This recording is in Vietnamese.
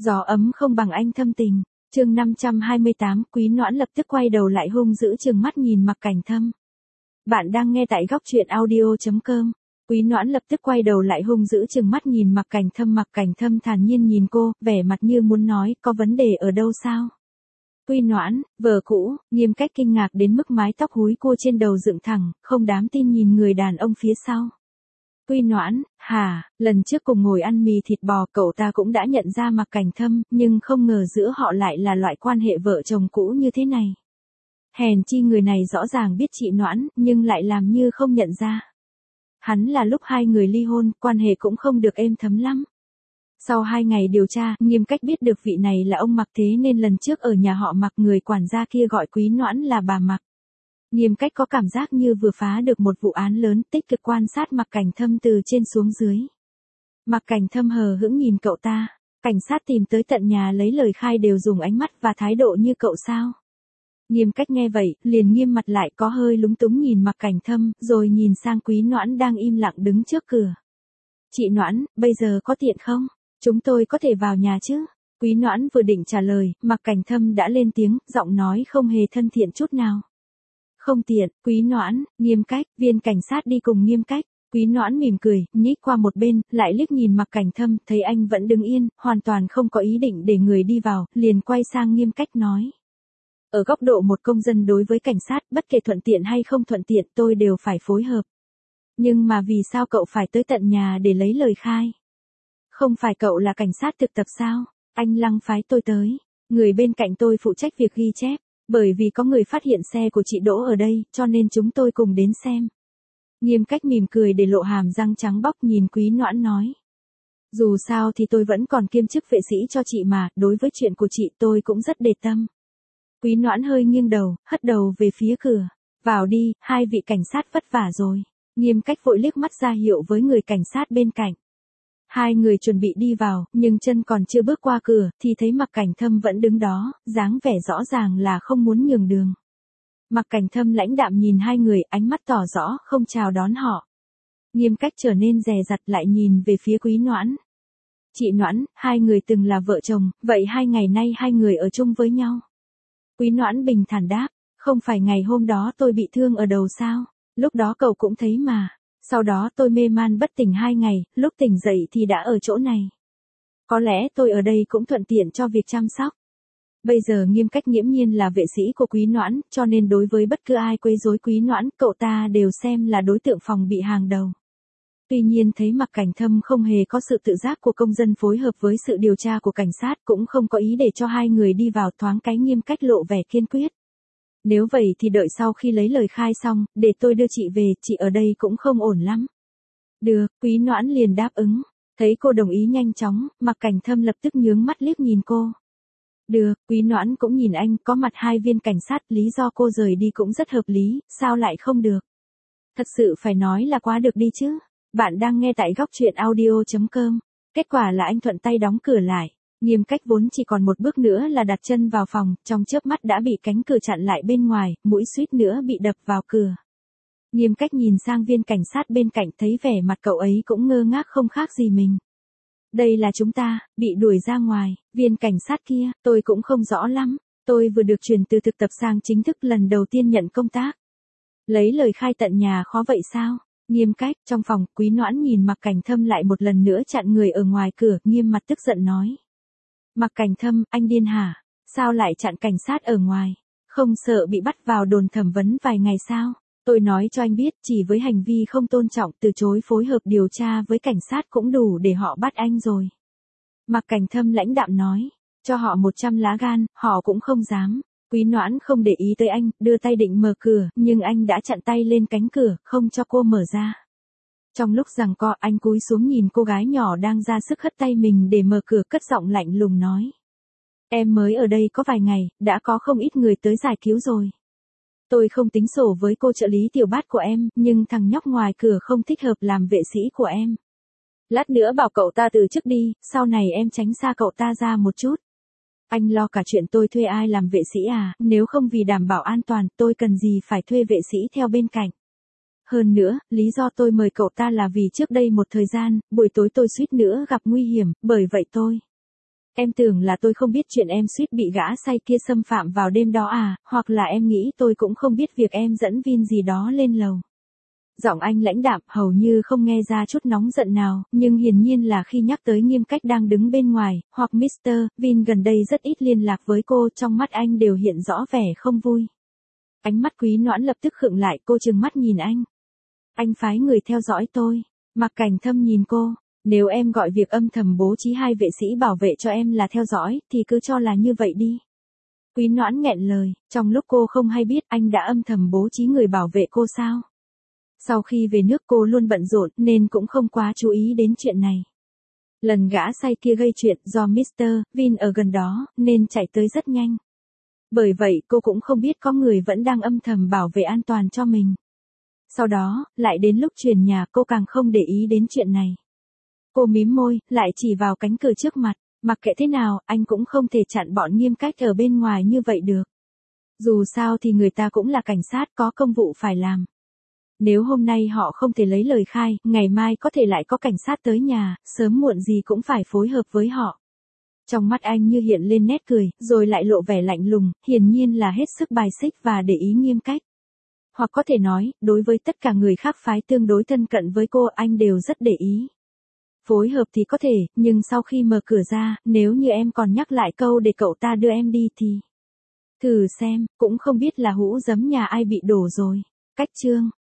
Gió ấm không bằng anh thâm tình. Chương 528, Quý Noãn lập tức quay đầu lại hung dữ trừng mắt nhìn Mạc Cảnh Thâm. Bạn đang nghe tại góc truyện audio.com. Quý Noãn lập tức quay đầu lại hung dữ trừng mắt nhìn Mạc Cảnh Thâm. Mạc Cảnh Thâm thản nhiên nhìn cô, vẻ mặt như muốn nói, có vấn đề ở đâu sao? Quý Noãn, vợ cũ, Nghiêm Cách kinh ngạc đến mức mái tóc húi cua trên đầu dựng thẳng, không dám tin nhìn người đàn ông phía sau. Quý Noãn, hả, lần trước cùng ngồi ăn mì thịt bò cậu ta cũng đã nhận ra Mạc Cảnh Thâm, nhưng không ngờ giữa họ lại là loại quan hệ vợ chồng cũ như thế này. Hèn chi người này rõ ràng biết chị Noãn, nhưng lại làm như không nhận ra. Hắn là lúc hai người ly hôn, quan hệ cũng không được êm thấm lắm. Sau 2 ngày điều tra, Nghiêm Cách biết được vị này là ông Mạc, thế nên lần trước ở nhà họ Mạc người quản gia kia gọi Quý Noãn là bà Mạc. Nghiêm Cách có cảm giác như vừa phá được một vụ án lớn, tích cực quan sát Mạc Cảnh Thâm từ trên xuống dưới. Mạc Cảnh Thâm hờ hững nhìn cậu ta, cảnh sát tìm tới tận nhà lấy lời khai đều dùng ánh mắt và thái độ như cậu sao? Nghiêm Cách nghe vậy, liền nghiêm mặt lại có hơi lúng túng nhìn Mạc Cảnh Thâm, rồi nhìn sang Quý Noãn đang im lặng đứng trước cửa. Chị Noãn, bây giờ có tiện không? Chúng tôi có thể vào nhà chứ? Quý Noãn vừa định trả lời, Mạc Cảnh Thâm đã lên tiếng, giọng nói không hề thân thiện chút nào. Không tiện, Quý Noãn, Nghiêm Cách, viên cảnh sát đi cùng Nghiêm Cách. Quý Noãn mỉm cười, nhích qua một bên, lại liếc nhìn Mạc Cảnh Thâm, thấy anh vẫn đứng yên, hoàn toàn không có ý định để người đi vào, liền quay sang Nghiêm Cách nói. Ở góc độ một công dân đối với cảnh sát, bất kể thuận tiện hay không thuận tiện tôi đều phải phối hợp. Nhưng mà vì sao cậu phải tới tận nhà để lấy lời khai? Không phải cậu là cảnh sát thực tập sao? Anh Lăng phái tôi tới. Người bên cạnh tôi phụ trách việc ghi chép. Bởi vì có người phát hiện xe của chị đỗ ở đây, cho nên chúng tôi cùng đến xem. Nghiêm Cách mỉm cười để lộ hàm răng trắng bóc nhìn Quý Noãn nói. Dù sao thì tôi vẫn còn kiêm chức vệ sĩ cho chị mà, đối với chuyện của chị tôi cũng rất để tâm. Quý Noãn hơi nghiêng đầu, hất đầu về phía cửa. Vào đi, hai vị cảnh sát vất vả rồi. Nghiêm Cách vội liếc mắt ra hiệu với người cảnh sát bên cạnh. Hai người chuẩn bị đi vào, nhưng chân còn chưa bước qua cửa, thì thấy Mạc Cảnh Thâm vẫn đứng đó, dáng vẻ rõ ràng là không muốn nhường đường. Mạc Cảnh Thâm lãnh đạm nhìn hai người, ánh mắt tỏ rõ, không chào đón họ. Nghiêm Cách trở nên dè dặt lại nhìn về phía Quý Noãn. Chị Noãn, hai người từng là vợ chồng, vậy 2 ngày nay hai người ở chung với nhau. Quý Noãn bình thản đáp, không phải ngày hôm đó tôi bị thương ở đầu sao, lúc đó cậu cũng thấy mà. Sau đó tôi mê man bất tỉnh 2 ngày, lúc tỉnh dậy thì đã ở chỗ này. Có lẽ tôi ở đây cũng thuận tiện cho việc chăm sóc. Bây giờ Nghiêm Cách nghiễm nhiên là vệ sĩ của Quý Noãn, cho nên đối với bất cứ ai quấy rối Quý Noãn, cậu ta đều xem là đối tượng phòng bị hàng đầu. Tuy nhiên thấy Mạc Cảnh Thâm không hề có sự tự giác của công dân phối hợp với sự điều tra của cảnh sát, cũng không có ý để cho hai người đi vào, thoáng cái Nghiêm Cách lộ vẻ kiên quyết. Nếu vậy thì đợi sau khi lấy lời khai xong, để tôi đưa chị về, chị ở đây cũng không ổn lắm. Được, Quý Noãn liền đáp ứng. Thấy cô đồng ý nhanh chóng, Mạc Cảnh Thâm lập tức nhướng mắt liếc nhìn cô. Được, Quý Noãn cũng nhìn anh, có mặt hai viên cảnh sát, lý do cô rời đi cũng rất hợp lý, sao lại không được? Thật sự phải nói là quá được đi chứ. Bạn đang nghe tại góc truyện audio.com. Kết quả là anh thuận tay đóng cửa lại. Nghiêm Cách vốn chỉ còn một bước nữa là đặt chân vào phòng, trong chớp mắt đã bị cánh cửa chặn lại bên ngoài, mũi suýt nữa bị đập vào cửa. Nghiêm Cách nhìn sang viên cảnh sát bên cạnh, thấy vẻ mặt cậu ấy cũng ngơ ngác không khác gì mình. Đây là chúng ta, bị đuổi ra ngoài, viên cảnh sát kia, tôi cũng không rõ lắm, tôi vừa được chuyển từ thực tập sang chính thức lần đầu tiên nhận công tác. Lấy lời khai tận nhà khó vậy sao? Nghiêm Cách, trong phòng, Quý Noãn nhìn Mạc Cảnh Thâm lại một lần nữa chặn người ở ngoài cửa, nghiêm mặt tức giận nói. Mạc Cảnh Thâm, anh điên hả? Sao lại chặn cảnh sát ở ngoài? Không sợ bị bắt vào đồn thẩm vấn vài ngày sao? Tôi nói cho anh biết, chỉ với hành vi không tôn trọng, từ chối phối hợp điều tra với cảnh sát cũng đủ để họ bắt anh rồi. Mạc Cảnh Thâm lãnh đạm nói, cho họ 100 lá gan, họ cũng không dám. Quý Noãn không để ý tới anh, đưa tay định mở cửa, nhưng anh đã chặn tay lên cánh cửa, không cho cô mở ra. Trong lúc giằng co, anh cúi xuống nhìn cô gái nhỏ đang ra sức hất tay mình để mở cửa, cất giọng lạnh lùng nói. Em mới ở đây có vài ngày, đã có không ít người tới giải cứu rồi. Tôi không tính sổ với cô trợ lý tiểu bát của em, nhưng thằng nhóc ngoài cửa không thích hợp làm vệ sĩ của em. Lát nữa bảo cậu ta từ chức đi, sau này em tránh xa cậu ta ra một chút. Anh lo cả chuyện tôi thuê ai làm vệ sĩ à, nếu không vì đảm bảo an toàn, tôi cần gì phải thuê vệ sĩ theo bên cạnh. Hơn nữa, lý do tôi mời cậu ta là vì trước đây một thời gian, buổi tối tôi suýt nữa gặp nguy hiểm, bởi vậy tôi Em tưởng là tôi không biết chuyện em suýt bị gã say kia xâm phạm vào đêm đó à, hoặc là em nghĩ tôi cũng không biết việc em dẫn Vin gì đó lên lầu. Giọng anh lãnh đạm, hầu như không nghe ra chút nóng giận nào, nhưng hiển nhiên là khi nhắc tới Nghiêm Cách đang đứng bên ngoài, hoặc Mr. Vin gần đây rất ít liên lạc với cô, trong mắt anh đều hiện rõ vẻ không vui. Ánh mắt Quý Noãn lập tức khựng lại, cô trừng mắt nhìn anh. Anh phái người theo dõi tôi. Mạc Cảnh Thâm nhìn cô. Nếu em gọi việc âm thầm bố trí 2 vệ sĩ bảo vệ cho em là theo dõi, thì cứ cho là như vậy đi. Quý Noãn nghẹn lời, trong lúc cô không hay biết anh đã âm thầm bố trí người bảo vệ cô sao. Sau khi về nước cô luôn bận rộn nên cũng không quá chú ý đến chuyện này. Lần gã say kia gây chuyện do Mr. Vin ở gần đó nên chạy tới rất nhanh. Bởi vậy cô cũng không biết có người vẫn đang âm thầm bảo vệ an toàn cho mình. Sau đó, lại đến lúc chuyển nhà cô càng không để ý đến chuyện này. Cô mím môi, lại chỉ vào cánh cửa trước mặt. Mặc kệ thế nào, anh cũng không thể chặn bọn Nghiêm Cách ở bên ngoài như vậy được. Dù sao thì người ta cũng là cảnh sát có công vụ phải làm. Nếu hôm nay họ không thể lấy lời khai, ngày mai có thể lại có cảnh sát tới nhà, sớm muộn gì cũng phải phối hợp với họ. Trong mắt anh như hiện lên nét cười, rồi lại lộ vẻ lạnh lùng, hiển nhiên là hết sức bài xích và để ý Nghiêm Cách. Hoặc có thể nói, đối với tất cả người khác phái tương đối thân cận với cô anh đều rất để ý. Phối hợp thì có thể, nhưng sau khi mở cửa ra, nếu như em còn nhắc lại câu để cậu ta đưa em đi thì... Thử xem, cũng không biết là hũ giấm nhà ai bị đổ rồi. Cách chương